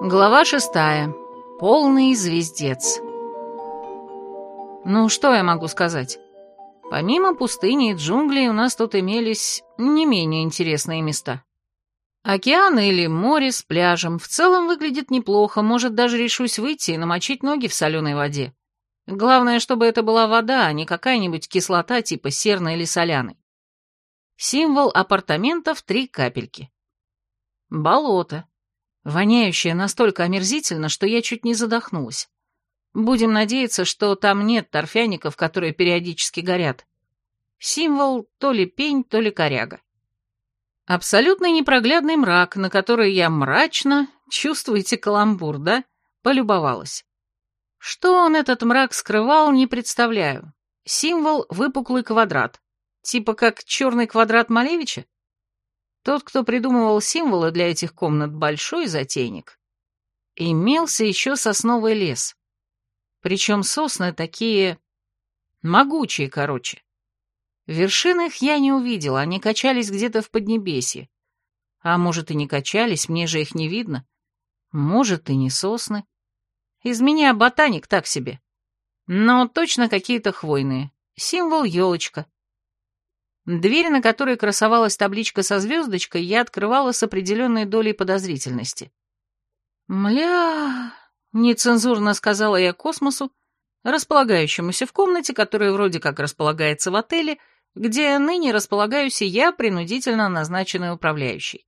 Глава 6. Полный звездец. Ну, что я могу сказать? Помимо пустыни и джунглей у нас тут имелись не менее интересные места. Океан или море с пляжем в целом выглядит неплохо, может, даже решусь выйти и намочить ноги в соленой воде. Главное, чтобы это была вода, а не какая-нибудь кислота типа серной или соляной. Символ апартаментов 3 капельки. Болото. Воняющее настолько омерзительно, что я чуть не задохнулась. Будем надеяться, что там нет торфяников, которые периодически горят. Символ то ли пень, то ли коряга. Абсолютно непроглядный мрак, на который я мрачно, чувствуете каламбур, да, полюбовалась. Что он, этот мрак, скрывал, не представляю. Символ — выпуклый квадрат. Типа как черный квадрат Малевича? Тот, кто придумывал символы для этих комнат, большой затейник. Имелся еще сосновый лес. Причем сосны такие... могучие, короче. Вершин их я не увидела, они качались где-то в Поднебесье. А может и не качались, мне же их не видно. Может и не сосны. Из меня ботаник так себе. Но точно какие-то хвойные. Символ елочка. Дверь, на которой красовалась табличка со звездочкой, я открывала с определенной долей подозрительности. «Мля...» — нецензурно сказала я космосу, располагающемуся в комнате, которая вроде как располагается в отеле, где ныне располагаюсь и я, принудительно назначенный управляющий.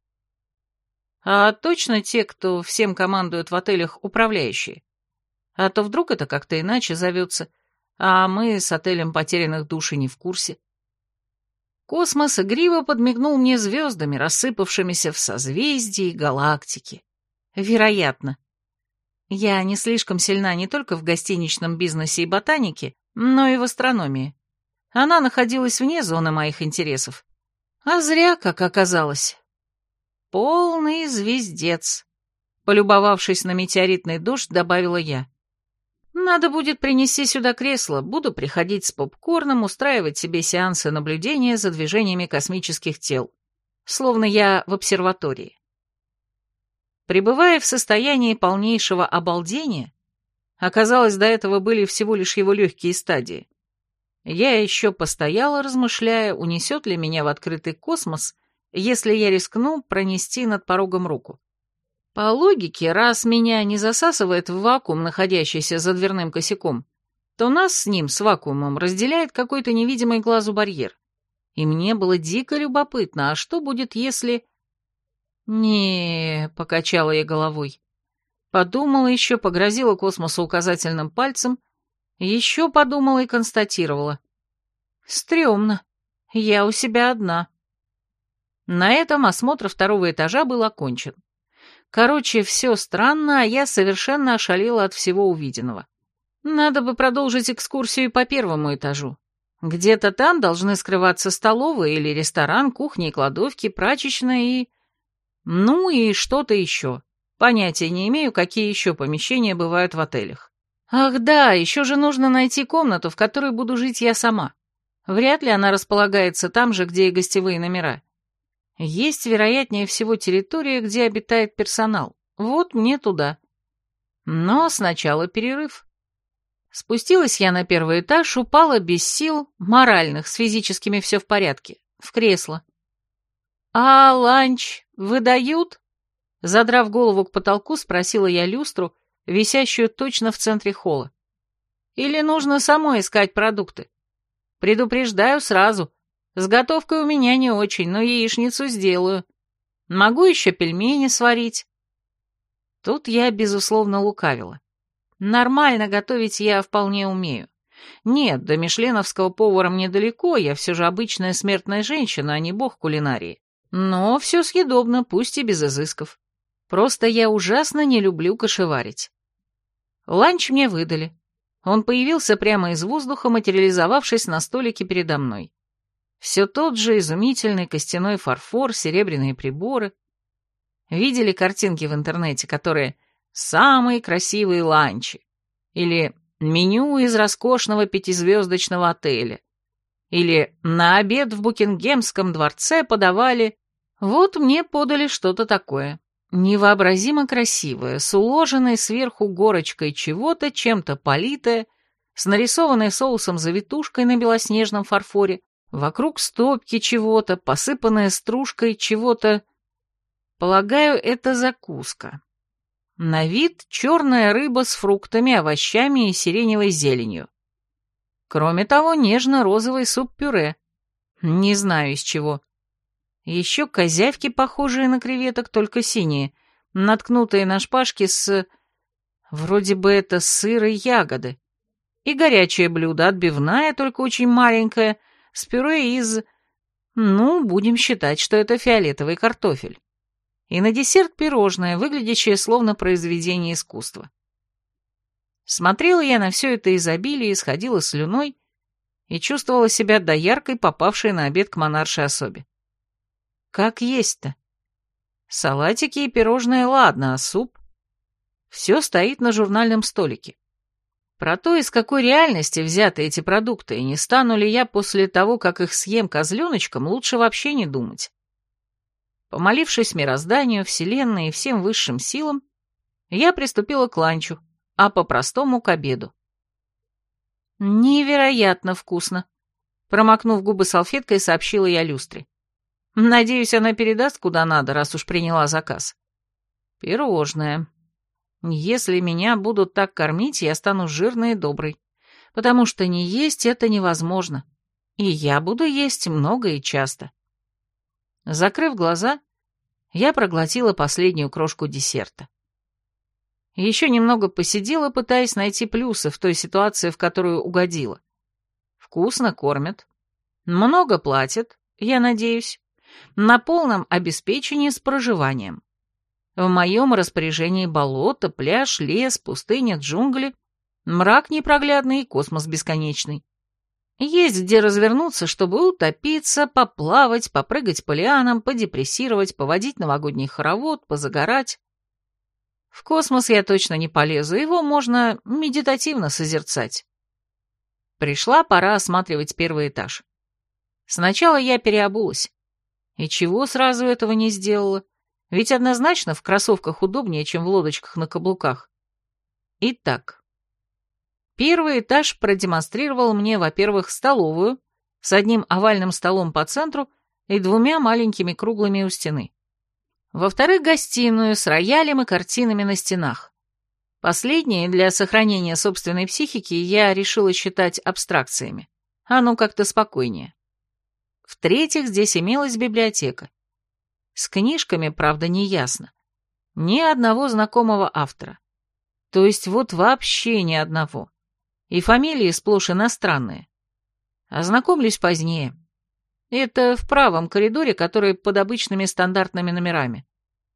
А точно те, кто всем командует в отелях, управляющие? А то вдруг это как-то иначе зовется, а мы с отелем потерянных душ и не в курсе. Космос игриво подмигнул мне звездами, рассыпавшимися в созвездии галактики. Вероятно. Я не слишком сильна не только в гостиничном бизнесе и ботанике, но и в астрономии. Она находилась вне зоны моих интересов. А зря, как оказалось. Полный звездец. Полюбовавшись на метеоритный дождь, добавила я. Надо будет принести сюда кресло, буду приходить с попкорном, устраивать себе сеансы наблюдения за движениями космических тел, словно я в обсерватории. Пребывая в состоянии полнейшего обалдения, оказалось, до этого были всего лишь его легкие стадии, я еще постояла, размышляя, унесет ли меня в открытый космос, если я рискну пронести над порогом руку. По логике, раз меня не засасывает в вакуум, находящийся за дверным косяком, то нас с ним, с вакуумом, разделяет какой-то невидимый глазу барьер. И мне было дико любопытно, а что будет, если... покачала я головой. Подумала еще, погрозила космосу указательным пальцем, еще подумала и констатировала. Стрёмно. Я у себя одна. На этом осмотр второго этажа был окончен. Короче, все странно, а я совершенно ошалела от всего увиденного. Надо бы продолжить экскурсию по первому этажу. Где-то там должны скрываться столовая или ресторан, кухня и кладовки, прачечная и... ну и что-то еще. Понятия не имею, какие еще помещения бывают в отелях. Ах да, еще же нужно найти комнату, в которой буду жить я сама. Вряд ли она располагается там же, где и гостевые номера. Есть, вероятнее всего, территория, где обитает персонал. Вот мне туда. Но сначала перерыв. Спустилась я на первый этаж, упала без сил, моральных, с физическими все в порядке, в кресло. «А ланч выдают?» Задрав голову к потолку, спросила я люстру, висящую точно в центре холла. «Или нужно самой искать продукты? Предупреждаю сразу». С готовкой у меня не очень, но яичницу сделаю. Могу еще пельмени сварить. Тут я, безусловно, лукавила. Нормально готовить я вполне умею. Нет, до мишленовского повара мне далеко, я все же обычная смертная женщина, а не бог кулинарии. Но все съедобно, пусть и без изысков. Просто я ужасно не люблю кашеварить. Ланч мне выдали. Он появился прямо из воздуха, материализовавшись на столике передо мной. Все тот же изумительный костяной фарфор, серебряные приборы. Видели картинки в интернете, которые «самые красивые ланчи» или «меню из роскошного 5-звездочного отеля» или «на обед в Букингемском дворце подавали...» Вот мне подали что-то такое. Невообразимо красивая, с уложенной сверху горочкой чего-то, чем-то политая, с нарисованной соусом завитушкой на белоснежном фарфоре, вокруг стопки чего-то, посыпанная стружкой чего-то. Полагаю, это закуска. На вид черная рыба с фруктами, овощами и сиреневой зеленью. Кроме того, нежно-розовый суп-пюре. Не знаю из чего. Еще козявки, похожие на креветок, только синие, наткнутые на шпажки с... Вроде бы это сыр и ягоды. И горячее блюдо, отбивная, только очень маленькое, с пюре из... Ну, будем считать, что это фиолетовый картофель. И на десерт пирожное, выглядящее словно произведение искусства. Смотрела я на все это изобилие, исходила слюной и чувствовала себя дояркой, попавшей на обед к монаршей особе. Как есть-то? Салатики и пирожное ладно, а суп? Все стоит на журнальном столике. Про то, из какой реальности взяты эти продукты, и не стану ли я после того, как их съем козленочком, лучше вообще не думать. Помолившись мирозданию, вселенной и всем высшим силам, я приступила к ланчу, а по-простому к обеду. Невероятно вкусно. Промокнув губы салфеткой, сообщила я люстре. Надеюсь, она передаст куда надо, раз уж приняла заказ. Пирожное. Если меня будут так кормить, я стану жирной и доброй, потому что не есть это невозможно, и я буду есть много и часто. Закрыв глаза, я проглотила последнюю крошку десерта. Еще немного посидела, пытаясь найти плюсы в той ситуации, в которую угодила. Вкусно кормят, много платят, я надеюсь, на полном обеспечении с проживанием. В моем распоряжении болото, пляж, лес, пустыня, джунгли, мрак непроглядный и космос бесконечный. Есть где развернуться, чтобы утопиться, поплавать, попрыгать по лианам, подепрессировать, поводить новогодний хоровод, позагорать. В космос я точно не полезу, его можно медитативно созерцать. Пришла пора осматривать первый этаж. Сначала я переобулась. И чего сразу этого не сделала? Ведь однозначно в кроссовках удобнее, чем в лодочках на каблуках. Итак, первый этаж продемонстрировал мне, во-первых, столовую с одним овальным столом по центру и двумя маленькими круглыми у стены. Во-вторых, гостиную с роялем и картинами на стенах. Последние для сохранения собственной психики я решила считать абстракциями. Оно как-то спокойнее. В-третьих, здесь имелась библиотека. С книжками, правда, не ясно. Ни одного знакомого автора. То есть вот вообще ни одного. И фамилии сплошь иностранные. Ознакомлюсь позднее. Это в правом коридоре, который под обычными стандартными номерами.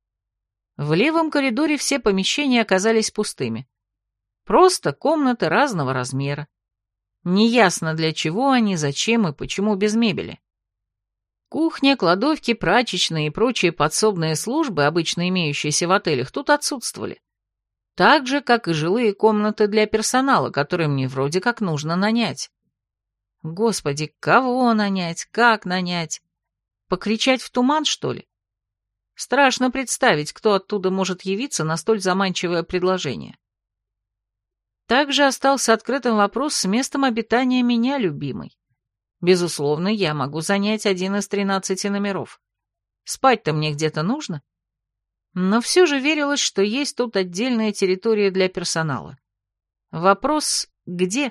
В левом коридоре все помещения оказались пустыми. Просто комнаты разного размера. Неясно для чего они, зачем и почему без мебели. Кухня, кладовки, прачечные и прочие подсобные службы, обычно имеющиеся в отелях, тут отсутствовали. Так же, как и жилые комнаты для персонала, которые мне вроде как нужно нанять. Господи, кого нанять, как нанять? Покричать в туман, что ли? Страшно представить, кто оттуда может явиться на столь заманчивое предложение. Также остался открытым вопрос с местом обитания меня, любимой. Безусловно, я могу занять один из 13 номеров. Спать-то мне где-то нужно. Но все же верилось, что есть тут отдельная территория для персонала. Вопрос «где?».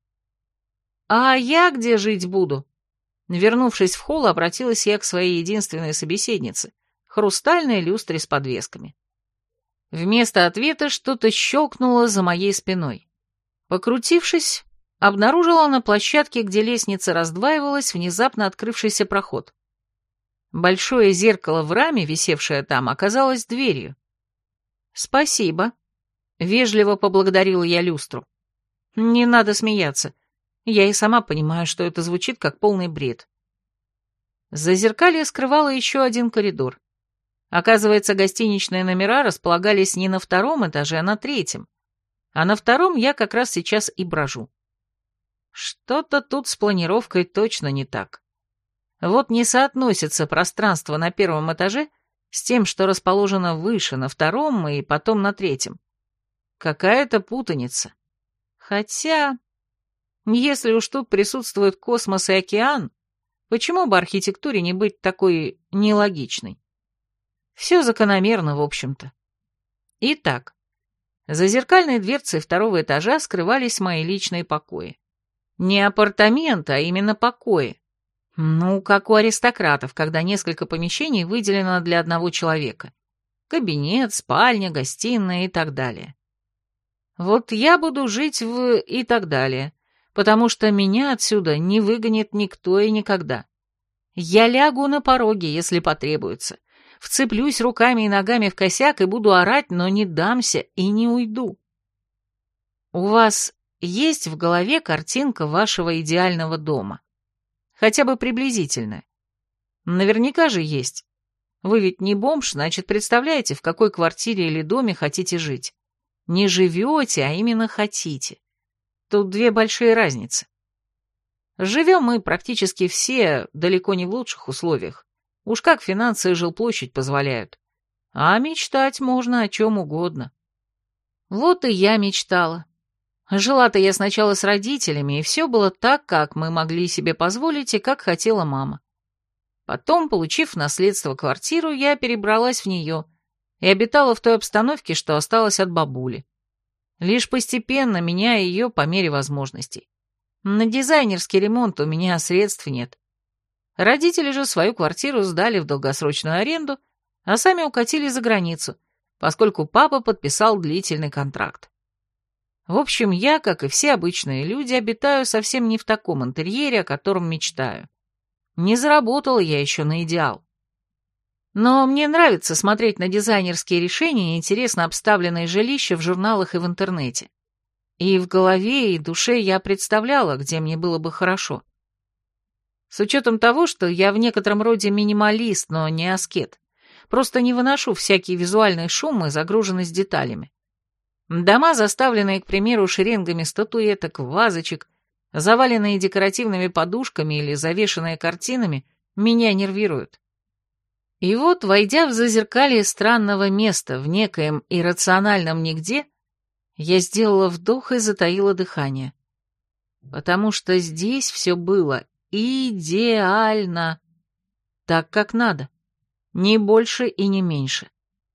«А я где жить буду?» Вернувшись в холл, обратилась я к своей единственной собеседнице, хрустальной люстре с подвесками. Вместо ответа что-то щелкнуло за моей спиной. Покрутившись, обнаружила на площадке, где лестница раздваивалась, внезапно открывшийся проход. Большое зеркало в раме, висевшее там, оказалось дверью. «Спасибо», — вежливо поблагодарила я люстру. «Не надо смеяться. Я и сама понимаю, что это звучит как полный бред». Зазеркалье скрывало еще один коридор. Оказывается, гостиничные номера располагались не на втором этаже, а на третьем. А на втором я как раз сейчас и брожу. Что-то тут с планировкой точно не так. Вот не соотносится пространство на первом этаже с тем, что расположено выше, на втором и потом на третьем. Какая-то путаница. Хотя, если уж тут присутствует космос и океан, почему бы архитектуре не быть такой нелогичной? Все закономерно, в общем-то. Итак, за зеркальной дверцей второго этажа скрывались мои личные покои. Не апартаменты, а именно покои. Ну, как у аристократов, когда несколько помещений выделено для одного человека. Кабинет, спальня, гостиная и так далее. Вот я буду жить в и так далее, потому что меня отсюда не выгонит никто и никогда. Я лягу на пороге, если потребуется, вцеплюсь руками и ногами в косяк и буду орать, но не дамся и не уйду. У вас есть в голове картинка вашего идеального дома? Хотя бы приблизительная. Наверняка же есть. Вы ведь не бомж, значит, представляете, в какой квартире или доме хотите жить. Не живете, а именно хотите. Тут две большие разницы. Живем мы практически все далеко не в лучших условиях. Уж как финансы и жилплощадь позволяют. А мечтать можно о чем угодно. Вот и я мечтала. Жила-то я сначала с родителями, и все было так, как мы могли себе позволить и как хотела мама. Потом, получив в наследство квартиру, я перебралась в нее и обитала в той обстановке, что осталось от бабули. Лишь постепенно меняя ее по мере возможностей. На дизайнерский ремонт у меня средств нет. Родители же свою квартиру сдали в долгосрочную аренду, а сами укатили за границу, поскольку папа подписал длительный контракт. В общем, я, как и все обычные люди, обитаю совсем не в таком интерьере, о котором мечтаю. Не заработала я еще на идеал. Но мне нравится смотреть на дизайнерские решения и интересно обставленные жилища в журналах и в интернете. И в голове, и душе я представляла, где мне было бы хорошо. С учетом того, что я в некотором роде минималист, но не аскет. Просто не выношу всякий визуальный шум и загруженность деталями. Дома, заставленные, к примеру, шеренгами статуэток, вазочек, заваленные декоративными подушками или завешенные картинами, меня нервируют. И вот, войдя в зазеркалье странного места в некоем иррациональном нигде, я сделала вдох и затаила дыхание. Потому что здесь все было идеально. Так, как надо. Ни больше и не меньше.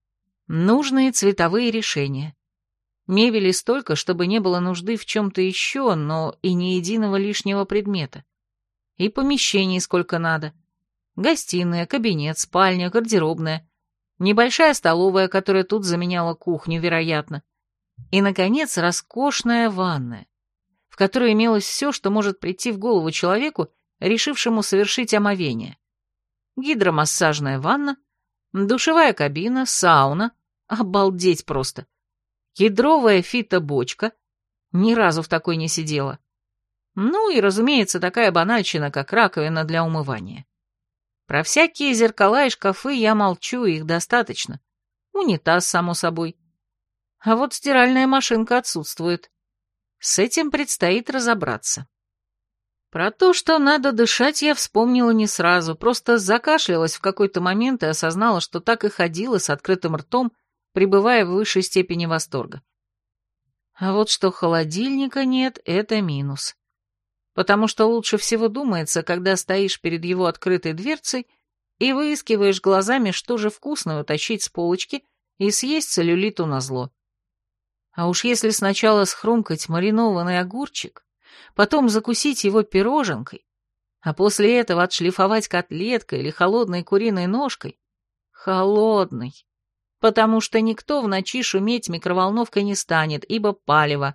Нужные цветовые решения. Мебели столько, чтобы не было нужды в чем-то еще, но и ни единого лишнего предмета. И помещений сколько надо. Гостиная, кабинет, спальня, гардеробная. Небольшая столовая, которая тут заменяла кухню, вероятно. И, наконец, роскошная ванная, в которой имелось все, что может прийти в голову человеку, решившему совершить омовение. Гидромассажная ванна, душевая кабина, сауна. Обалдеть просто. Кедровая фитобочка. Ни разу в такой не сидела. Ну и, разумеется, такая банальщина, как раковина для умывания. Про всякие зеркала и шкафы я молчу, их достаточно. Унитаз, само собой. А вот стиральная машинка отсутствует. С этим предстоит разобраться. Про то, что надо дышать, я вспомнила не сразу, просто закашлялась в какой-то момент и осознала, что так и ходила с открытым ртом, пребывая в высшей степени восторга. А вот что холодильника нет, это минус. Потому что лучше всего думается, когда стоишь перед его открытой дверцей и выискиваешь глазами, что же вкусное утащить с полочки и съесть целлюлиту назло. А уж если сначала схрумкать маринованный огурчик, потом закусить его пироженкой, а после этого отшлифовать котлеткой или холодной куриной ножкой, холодной, потому что никто в ночи шуметь микроволновкой не станет, ибо палево.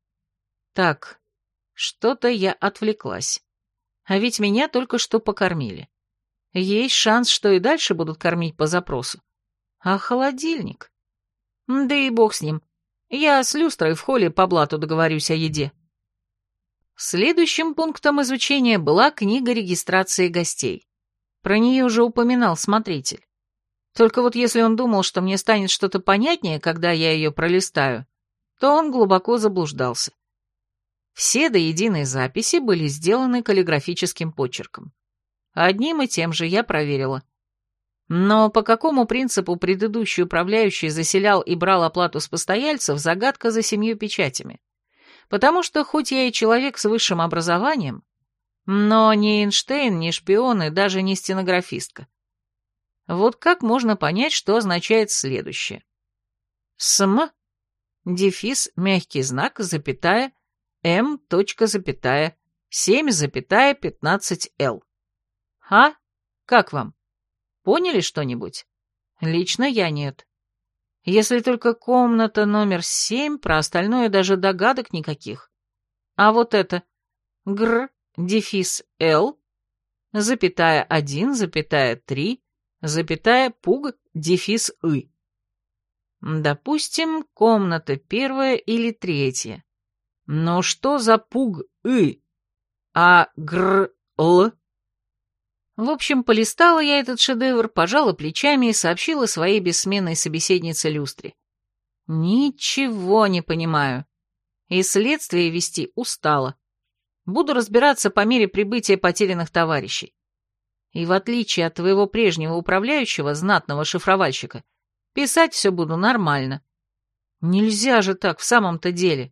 Так, что-то я отвлеклась. А ведь меня только что покормили. Есть шанс, что и дальше будут кормить по запросу. А холодильник? Да и бог с ним. Я с люстрой в холле по блату договорюсь о еде. Следующим пунктом изучения была книга регистрации гостей. Про нее уже упоминал смотритель. Только вот если он думал, что мне станет что-то понятнее, когда я ее пролистаю, то он глубоко заблуждался. Все до единой записи были сделаны каллиграфическим почерком. Одним и тем же я проверила. Но по какому принципу предыдущий управляющий заселял и брал оплату с постояльцев, загадка за 7 печатями. Потому что хоть я и человек с высшим образованием, но ни Эйнштейн, ни шпион и даже не стенографистка. Вот как можно понять, что означает следующее? СМ, дефис, мягкий знак, запятая, М, точка, запятая, 7,15Л. А? Как вам? Поняли что-нибудь? Лично я нет. Если только комната номер 7, про остальное даже догадок никаких. А вот это ГР, дефис Л, запятая 1, запятая 3, запятая пуг, дефис И. Допустим, комната 1 или 3. Но что за пуг И? А ГР Л? В общем, полистала я этот шедевр, пожала плечами и сообщила своей бессменной собеседнице Люстре. Ничего не понимаю. И следствие вести устала. Буду разбираться по мере прибытия потерянных товарищей. И в отличие от твоего прежнего управляющего, знатного шифровальщика, писать все буду нормально. Нельзя же так в самом-то деле.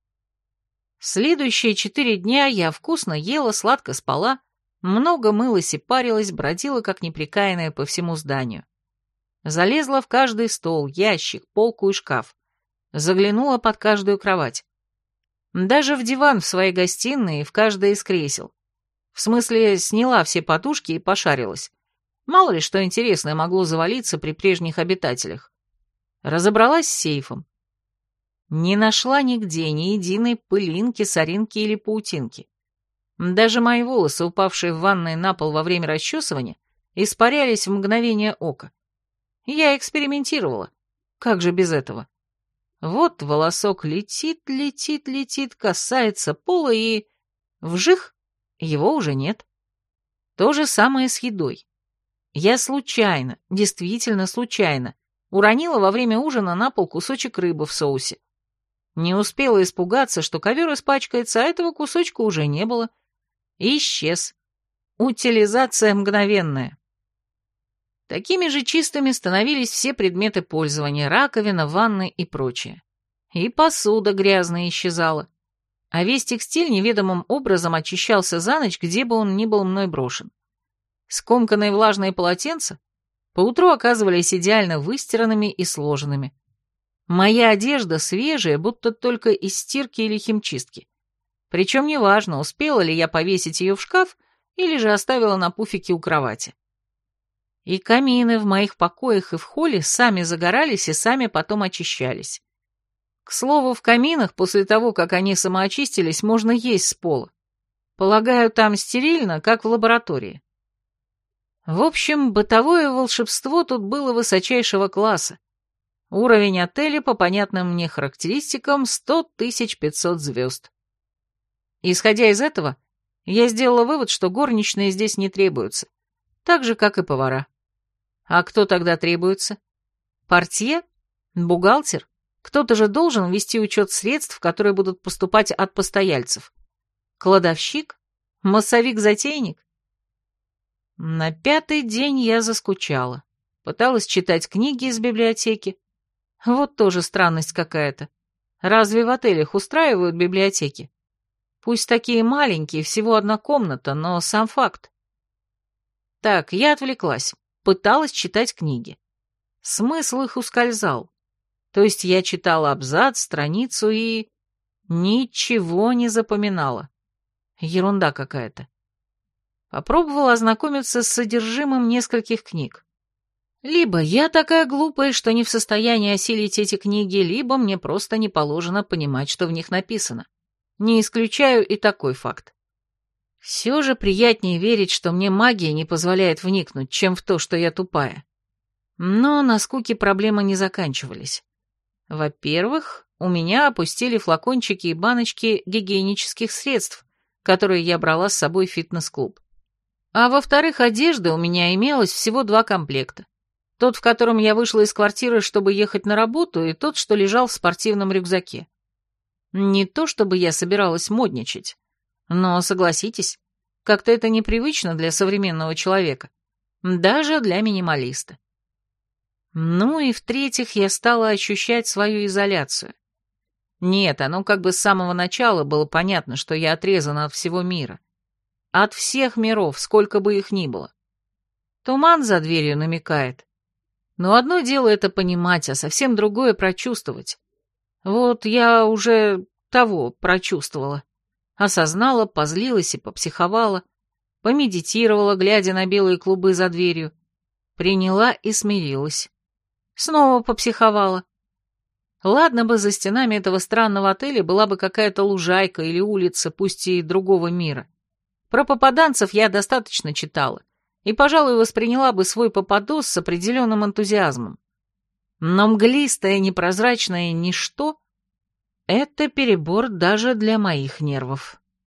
Следующие 4 дня я вкусно ела, сладко спала, много мылась и парилась, бродила как неприкаянная по всему зданию. Залезла в каждый стол, ящик, полку и шкаф. Заглянула под каждую кровать. Даже в диван в своей гостиной и в каждое из кресел. В смысле, сняла все подушки и пошарилась. Мало ли что интересное могло завалиться при прежних обитателях. Разобралась с сейфом. Не нашла нигде ни единой пылинки, соринки или паутинки. Даже мои волосы, упавшие в ванной на пол во время расчесывания, испарялись в мгновение ока. Я экспериментировала. Как же без этого? Вот волосок летит, летит, летит, касается пола и... Вжих! Его уже нет. То же самое с едой. Я случайно, действительно случайно, уронила во время ужина на пол кусочек рыбы в соусе. Не успела испугаться, что ковер испачкается, а этого кусочка уже не было. И исчез. Утилизация мгновенная. Такими же чистыми становились все предметы пользования, раковина, ванны и прочее. И посуда грязная исчезала. А весь текстиль неведомым образом очищался за ночь, где бы он ни был мной брошен. Скомканные влажные полотенца поутру оказывались идеально выстиранными и сложенными. Моя одежда свежая, будто только из стирки или химчистки. Причем неважно, успела ли я повесить ее в шкаф или же оставила на пуфике у кровати. И камины в моих покоях и в холле сами загорались и сами потом очищались. К слову, в каминах после того, как они самоочистились, можно есть с пола. Полагаю, там стерильно, как в лаборатории. В общем, бытовое волшебство тут было высочайшего класса. Уровень отеля по понятным мне характеристикам 100 500 звезд. Исходя из этого, я сделала вывод, что горничные здесь не требуются, так же, как и повара. А кто тогда требуется? Портье? Бухгалтер? Кто-то же должен вести учет средств, которые будут поступать от постояльцев. Кладовщик? Массовик-затейник? На 5-й день я заскучала. Пыталась читать книги из библиотеки. Вот тоже странность какая-то. Разве в отелях устраивают библиотеки? Пусть такие маленькие, всего одна комната, но сам факт. Так, я отвлеклась. Пыталась читать книги. Смысл их ускользал. То есть я читала абзац, страницу и... ничего не запоминала. Ерунда какая-то. Попробовала ознакомиться с содержимым нескольких книг. Либо я такая глупая, что не в состоянии осилить эти книги, либо мне просто не положено понимать, что в них написано. Не исключаю и такой факт. Все же приятнее верить, что мне магия не позволяет вникнуть, чем в то, что я тупая. Но на скуке проблемы не заканчивались. Во-первых, у меня опустили флакончики и баночки гигиенических средств, которые я брала с собой в фитнес-клуб. А во-вторых, одежды у меня имелось всего 2 комплекта. Тот, в котором я вышла из квартиры, чтобы ехать на работу, и тот, что лежал в спортивном рюкзаке. Не то, чтобы я собиралась модничать, но, согласитесь, как-то это непривычно для современного человека. Даже для минималиста. Ну и в-третьих, я стала ощущать свою изоляцию. Нет, оно как бы с самого начала было понятно, что я отрезана от всего мира. От всех миров, сколько бы их ни было. Туман за дверью намекает. Но одно дело это понимать, а совсем другое прочувствовать. Вот я уже того прочувствовала. Осознала, позлилась и попсиховала, помедитировала, глядя на белые клубы за дверью, приняла и смирилась. Снова попсиховала. Ладно бы за стенами этого странного отеля была бы какая-то лужайка или улица, пусть и другого мира. Про попаданцев я достаточно читала, и, пожалуй, восприняла бы свой попадос с определенным энтузиазмом. Но мглистое, непрозрачное ничто — это перебор даже для моих нервов.